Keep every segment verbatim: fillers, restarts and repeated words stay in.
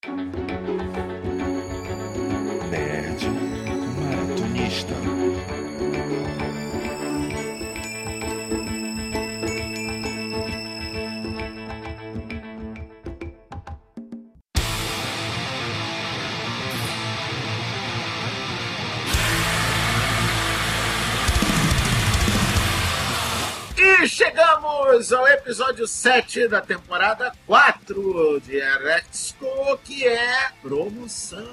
Nerd Maratonista. E chegamos ao episódio sete da temporada quatro de Erexco, que é promoção.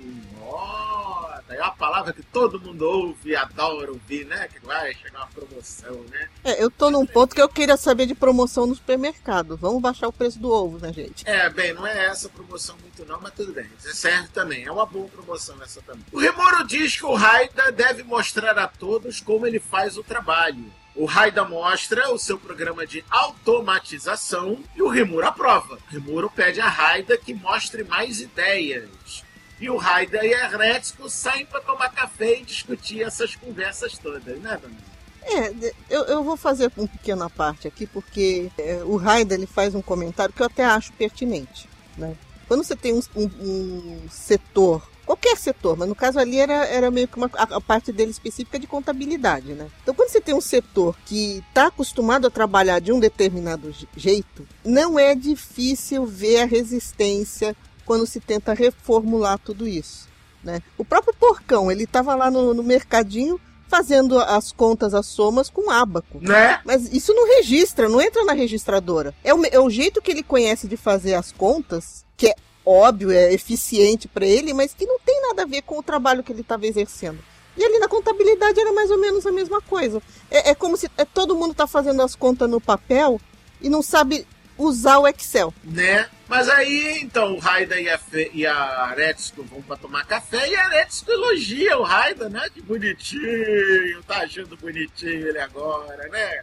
Ó, oh, é uma palavra que todo mundo ouve e adora ouvir, né? Que vai chegar uma promoção, né? É, eu tô num ponto que eu queria saber de promoção no supermercado. Vamos baixar o preço do ovo, né, gente? É, bem, não é essa promoção muito não, mas tudo bem. Serve também, é uma boa promoção essa também. O Rimuro diz que o Raida deve mostrar a todos como ele faz o trabalho. O Raida mostra o seu programa de automatização e o Rimuro aprova. O Rimuro pede a Raida que mostre mais ideias. E o Raida e a Erexco saem para tomar café e discutir essas conversas todas, né, dona? É, eu, eu vou fazer uma pequena parte aqui, porque é, o Raida ele faz um comentário que eu até acho pertinente, né? Quando você tem um, um, um setor, qualquer setor, mas no caso ali era, era meio que uma, a, a parte dele específica de contabilidade, né? Então quando você tem um setor que está acostumado a trabalhar de um determinado jeito, não é difícil ver a resistência quando se tenta reformular tudo isso, né? O próprio Porcão, ele estava lá no, no mercadinho fazendo as contas, as somas com ábaco, né? Mas isso não registra, não entra na registradora. É o, é o jeito que ele conhece de fazer as contas, que é óbvio, é eficiente para ele, mas que não tem nada a ver com o trabalho que ele estava exercendo. E ali na contabilidade era mais ou menos a mesma coisa. É, é como se é, todo mundo está fazendo as contas no papel e não sabe usar o Excel. Né? Mas aí, então, o Raida e a, Fe, e a Erexco vão para tomar café e a Erexco elogia o Raida, né? Que bonitinho, tá achando bonitinho ele agora, né?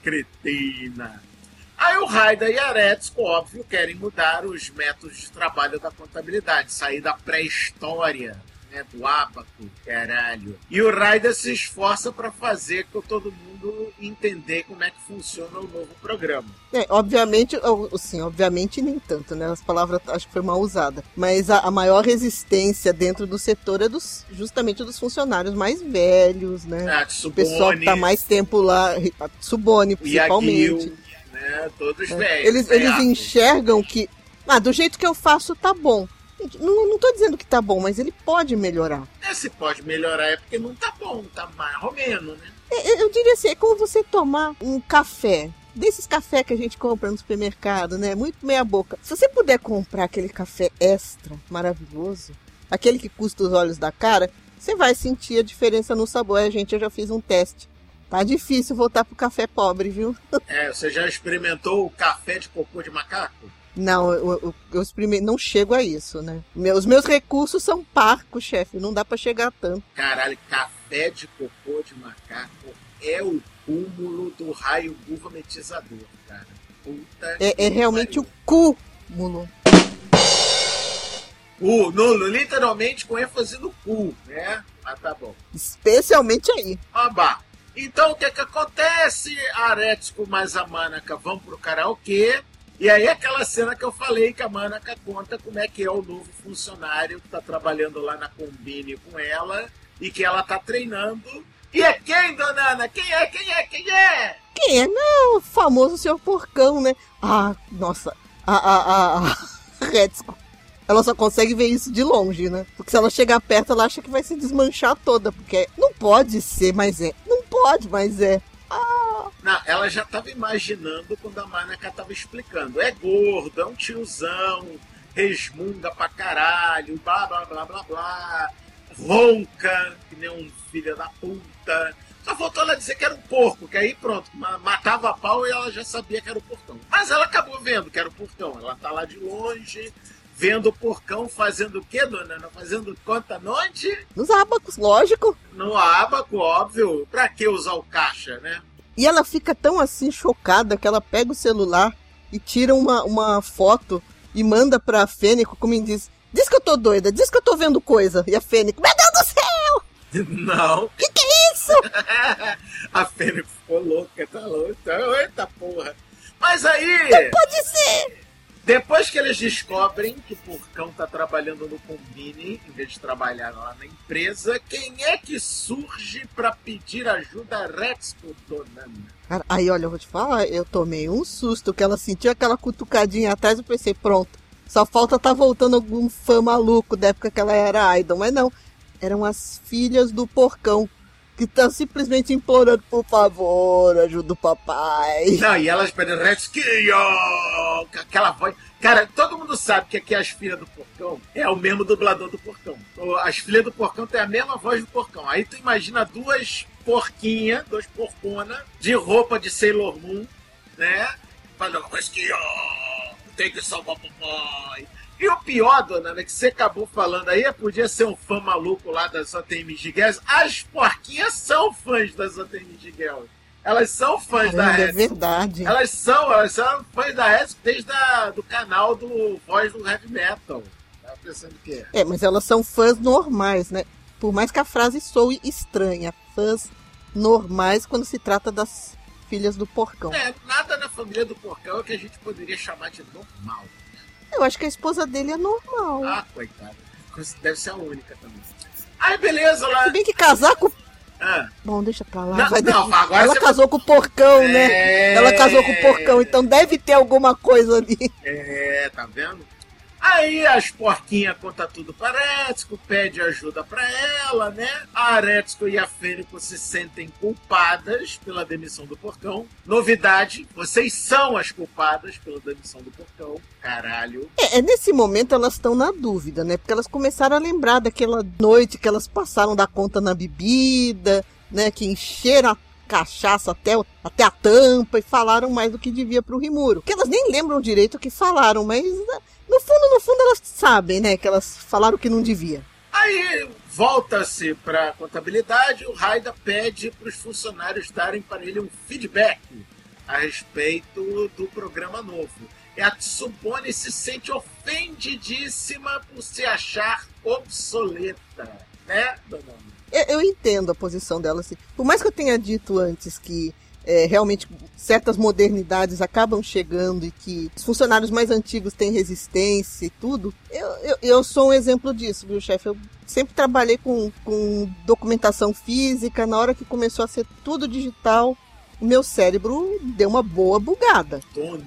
Cretina. Aí o Raida e a Erexco, óbvio, querem mudar os métodos de trabalho da contabilidade, sair da pré-história, né, do ábaco, caralho. E o Raida se esforça para fazer com todo mundo entender como é que funciona o novo programa. É, obviamente, sim, obviamente nem tanto, né? As palavras acho que foi mal usada. Mas a, a maior resistência dentro do setor é dos, justamente dos funcionários mais velhos, né? Ah, o pessoal que tá mais tempo lá, a Tsubone principalmente. Né? Todos é. velhos. Eles, eles enxergam que, ah, do jeito que eu faço tá bom. Não, não tô dizendo que tá bom, mas ele pode melhorar. É, se pode melhorar é porque não tá bom, tá mais ou menos, né? É, eu diria assim, é como você tomar um café, desses cafés que a gente compra no supermercado, né? Muito meia boca. Se você puder comprar aquele café extra, maravilhoso, aquele que custa os olhos da cara, você vai sentir a diferença no sabor. A gente, eu já fiz um teste. Tá difícil voltar pro café pobre, viu? É, você já experimentou o café de cocô de macaco? Não, eu, eu, eu experimento, não chego a isso, né? Os meus recursos são parcos, chefe, não dá pra chegar tanto. Caralho, café de cocô de macaco é o cúmulo do raio gourmetizador, cara. Puta É, é realmente o cúmulo. O nulo, literalmente com ênfase no cu, né? Mas tá bom. Especialmente aí. Oba! Então o que que acontece? A Erexco mais a Manaka vão pro karaokê. E aí aquela cena que eu falei que a Manaka conta como é que é o novo funcionário que tá trabalhando lá na Combine com ela e que ela tá treinando. E é quem, dona Ana? Quem é? Quem é? Quem é? Quem é? Não, o famoso senhor Porcão, né? Ah, nossa, a, a, a, a Erexco, ela só consegue ver isso de longe, né? Porque se ela chegar perto, ela acha que vai se desmanchar toda, porque não pode ser, mas é. Não pode, mas é. Ah. Não, ela já estava imaginando quando a Manaka estava explicando. É gordo, é um tiozão, resmunga pra caralho, blá blá blá blá blá, ronca, que nem um filho da puta. Só faltou ela dizer que era um porco, que aí pronto, matava a pau e ela já sabia que era o porcão. Mas ela acabou vendo que era o porcão. Ela tá lá de longe, vendo o porcão fazendo o quê, dona Ana? Fazendo conta onde? Nos ábacos, lógico. No ábaco, óbvio. Pra que usar o caixa, né? E ela fica tão assim chocada que ela pega o celular e tira uma, uma foto e manda pra Fênico, como diz, diz que eu tô doida, diz que eu tô vendo coisa. E a Fênico, meu Deus do céu! Não. Que que é isso? A Fênico ficou louca, tá louca. Eita porra. Mas aí... Não pode ser! Depois que eles descobrem que o Porcão tá trabalhando no Combine, em vez de trabalhar lá na empresa, quem é que surge pra pedir ajuda a Retsuko, dona Ana? Cara, aí, olha, eu vou te falar, eu tomei um susto, que ela sentiu aquela cutucadinha atrás, eu pensei, pronto, só falta tá voltando algum fã maluco da época que ela era idol, mas não, eram as filhas do Porcão, que estão simplesmente implorando, por favor, ajuda o papai. Não, e elas pedem Retsuko, com aquela voz. Cara, todo mundo sabe que aqui as filhas do Porcão é o mesmo dublador do Porcão. As filhas do Porcão têm a mesma voz do Porcão. Aí tu imagina duas porquinhas, duas porconas, de roupa de Sailor Moon, né? Falando, Retsuko, tem que salvar o papai. E o pior, dona Ana, que você acabou falando aí, podia ser um fã maluco lá das O T M Girls. As porquinhas são fãs das O T M Girls. Elas são fãs Caramba, da é Retsuko. verdade. Elas são, elas são fãs da Retsuko desde a, do canal do Voz do Heavy Metal. Tava pensando o quê? É, mas elas são fãs normais, né? Por mais que a frase soe estranha. Fãs normais quando se trata das filhas do Porcão. É, nada na família do Porcão é que a gente poderia chamar de normal. Eu acho que a esposa dele é normal. Ah, coitada. Deve ser a única também. Aí, beleza, lá... Se bem que casar com... Ah. Bom, deixa pra lá. Não, vai não, deixar. agora Ela você casou com o Porcão, É. né? Ela casou com o Porcão, então deve ter alguma coisa ali. É, tá vendo? Aí as porquinhas contam tudo pra Retsuko, pede ajuda pra ela, né? A Retsuko e a Fênico se sentem culpadas pela demissão do Porcão. Novidade, vocês são as culpadas pela demissão do Porcão. Caralho. É, é nesse momento elas estão na dúvida, né? Porque elas começaram a lembrar daquela noite que elas passaram da conta na bebida, né? Que encheram a cachaça até, o- até a tampa e falaram mais do que devia pro Rimuro. Que elas nem lembram direito o que falaram, mas né, no fundo, no fundo elas sabem, né? Que elas falaram o que não devia. Aí volta-se pra contabilidade, o Raida pede pros funcionários darem para ele um feedback a respeito do programa novo. E a Tsubone se sente ofendidíssima por se achar obsoleta, né, dona Ana? Eu, eu entendo a posição dela, assim. Por mais que eu tenha dito antes que é, realmente certas modernidades acabam chegando e que os funcionários mais antigos têm resistência e tudo, eu, eu, eu sou um exemplo disso, viu, chefe? Eu sempre trabalhei com, com documentação física. Na hora que começou a ser tudo digital, o meu cérebro deu uma boa bugada. Dona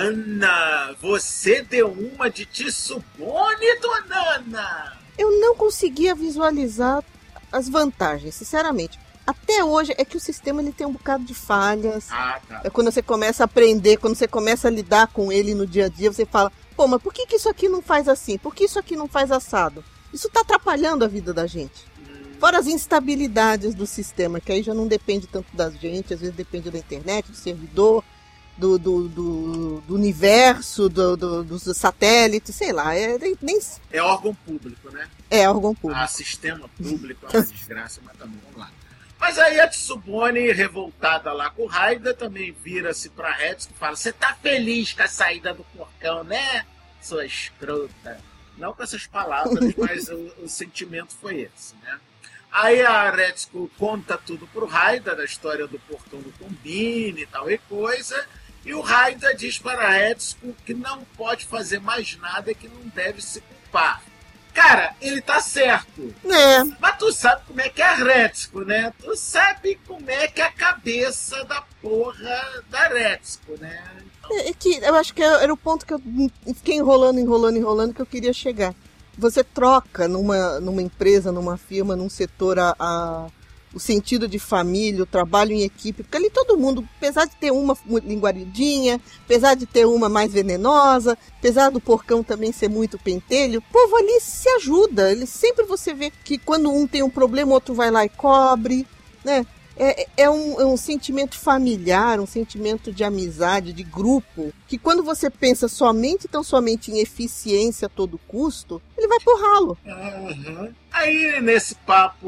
Ana, você deu uma de Tsubone, dona Ana! Eu não conseguia visualizar as vantagens, sinceramente. Até hoje é que o sistema ele tem um bocado de falhas. Ah, tá. É quando você começa a aprender, quando você começa a lidar com ele no dia a dia, você fala, pô, mas por que, que isso aqui não faz assim? Por que isso aqui não faz assado? Isso tá atrapalhando a vida da gente. Fora as instabilidades do sistema, que aí já não depende tanto da gente, às vezes depende da internet, do servidor, do, do, do, do universo, do, do, dos satélites, sei lá, é, nem, É órgão público, né? é órgão público. Ah, sistema público é uma desgraça, mas também, vamos lá. Mas aí a Tsubone, revoltada lá com o Raida, também vira-se pra Retsuko e fala, você tá feliz com a saída do Porcão, né, sua escrota? Não com essas palavras, mas o, o sentimento foi esse, né? Aí a Retsuko conta tudo pro Raida, da história do Porcão do Combine e tal e coisa, e o Raida diz para a Retsuko que não pode fazer mais nada e que não deve se culpar. Cara, ele tá certo. É, Mas tu sabe como é que é a Retsuko, né? Tu sabe como é que é a cabeça da porra da Retsuko, né? Então, é que eu acho que era o ponto que eu fiquei enrolando, enrolando, enrolando, que eu queria chegar. Você troca numa, numa empresa, numa firma, num setor, a, a- o sentido de família, o trabalho em equipe, porque ali todo mundo, apesar de ter uma linguaridinha, apesar de ter uma mais venenosa, apesar do Porcão também ser muito pentelho, o povo ali se ajuda. Ele, sempre você vê que quando um tem um problema, o outro vai lá e cobre, né? É, é, um, é um sentimento familiar, um sentimento de amizade, de grupo, que quando você pensa somente, tão somente em eficiência a todo custo, ele vai pro ralo. uhum. Aí, nesse papo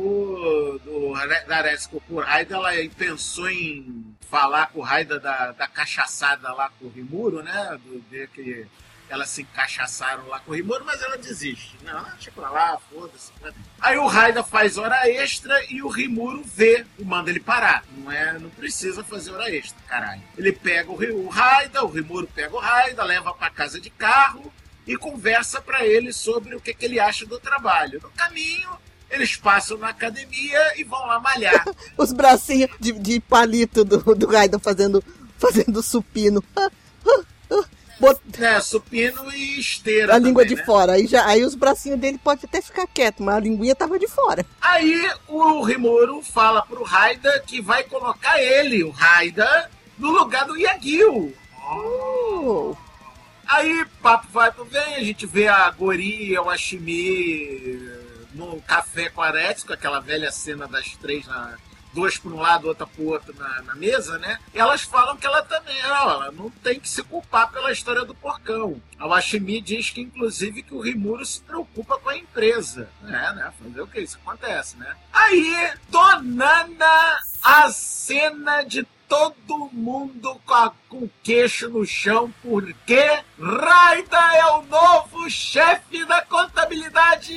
do, da Retsuko com o Raida, ela pensou em falar com o Raida da, da cachaçada lá com o Rimuro, né? Do dia que Elas se encaixaçaram lá com o Rimuro, mas ela desiste. Não, deixa pra lá, foda-se. Aí o Raida faz hora extra e o Rimuro vê e manda ele parar. Não, é, não precisa fazer hora extra, caralho. Ele pega o, o Raida, o Rimuro pega o Raida, leva pra casa de carro e conversa pra ele sobre o que, que ele acha do trabalho. No caminho, eles passam na academia e vão lá malhar. Os bracinhos de, de palito do, do Raida fazendo, fazendo supino. Bot... É, supino e esteira. A língua também, de né? fora. Aí, já, aí os bracinhos dele podem até ficar quieto, mas a linguinha tava de fora. Aí o Rimuro fala pro Raida que vai colocar ele, o Raida, no lugar do Yagyu. Oh. Aí, papo vai pro vem, a gente vê a Gori e o Ashimi no café com a Retsuko, aquela velha cena das três na... duas para um lado, outra para o outro na, na mesa, né? E elas falam que ela também, ó, ela não tem que se culpar pela história do porcão. A Washimi diz que, inclusive, que o Rimuro se preocupa com a empresa. É, né? Fazer o que? Isso acontece, né? Aí, Donana, a cena de todo mundo com, a, com o queixo no chão, porque Raida é o novo chefe da contabilidade!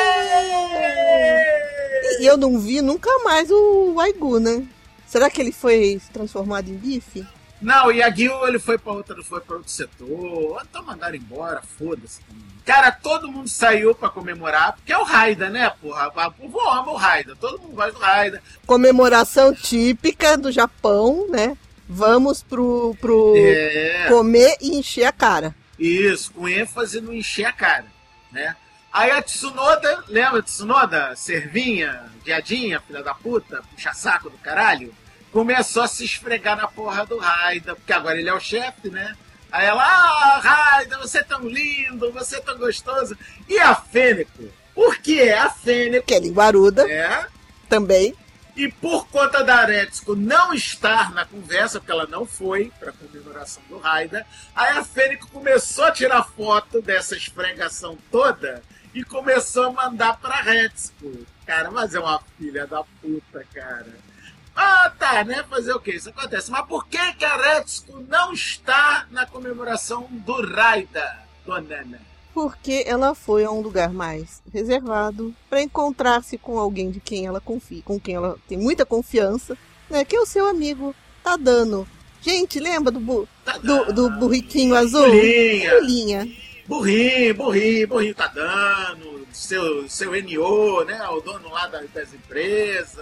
E eu não vi nunca mais o Waigu, né? Será que ele foi transformado em bife? Não, o Yagyu, ele foi pra outro, foi pra outro setor. Então mandaram embora, foda-se. Cara, todo mundo saiu pra comemorar, porque é o Raida, né, porra? O povo ama o Raida, todo mundo gosta do Raida. Comemoração típica do Japão, né? Vamos pro, pro É. comer e encher a cara. Isso, com ênfase no encher a cara, né? Aí a Tsunoda, lembra a Tsunoda? Servinha, viadinha, filha da puta, puxa-saco do caralho, começou a se esfregar na porra do Raida, porque agora ele é o chefe, né? Aí ela, ah, Raida, você é tão lindo, você é tão gostoso. E a Fênico? Por que a Fênico? Que é linguaruda É, também. e por conta da Retsuko não estar na conversa, porque ela não foi para a comemoração do Raida, aí a Fênico começou a tirar foto dessa esfregação toda e começou a mandar para Retsuko. Cara, mas é uma filha da puta, cara. Ah, tá, né? Fazer o quê? Isso acontece. Mas por que, que a Retsuko não está na comemoração do Raida, Donana? Porque ela foi a um lugar mais reservado para encontrar-se com alguém de quem ela confia, com quem ela tem muita confiança, né? Que é o seu amigo Tadano. Gente, lembra do, bu do, do burriquinho azul? Bolinha. Bolinha. Burrinho, burrinho, burrinho tá dando, seu, seu N O, né? O dono lá das, das empresas.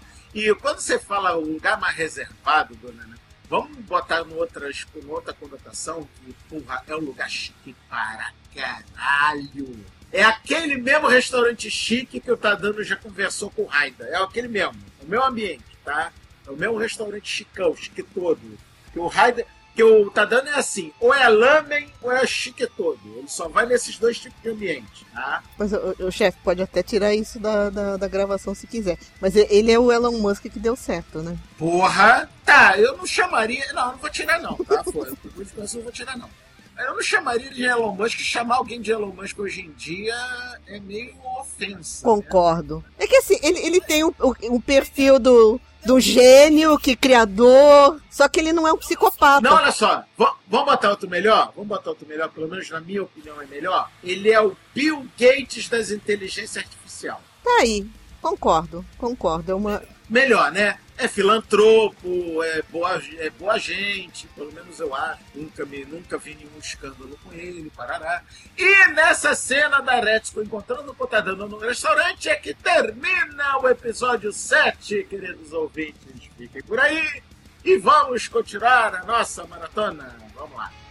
E quando você fala o lugar mais reservado, dona Ana, vamos botar em outras, com outra conotação, que porra, é um lugar chique para caralho. É aquele mesmo restaurante chique que o Tadano já conversou com o Raida. É aquele mesmo, é o meu ambiente, tá? É o mesmo restaurante chicão, chique todo. Que o Raida... que o Tadano é assim, ou é lamen ou é chique todo. Ele só vai nesses dois tipos de ambiente, tá? Mas o, o chefe pode até tirar isso da, da, da gravação se quiser. Mas ele é o Elon Musk que deu certo, né? Porra! Tá, eu não chamaria... Não, não vou tirar não, tá? Foi, por isso eu não vou tirar não. Eu não chamaria de Elon Musk. Chamar alguém de Elon Musk hoje em dia é meio ofensa. Concordo. Né? É que assim, ele, ele tem o, o, o perfil do... do gênio, que criador, só que ele não é um psicopata. Não, olha só, v vamos botar outro melhor? Vamos botar outro melhor, pelo menos na minha opinião é melhor? Ele é o Bill Gates das inteligências artificiais. Tá aí, concordo, concordo, é uma... Melhor, né? É filantropo, é boa, é boa gente, pelo menos eu acho. Nunca, me, nunca vi nenhum escândalo com ele, parará. E nessa cena da Retsuko encontrando o Tadano no restaurante é que termina o episódio sete, queridos ouvintes. Fiquem por aí e vamos continuar a nossa maratona. Vamos lá.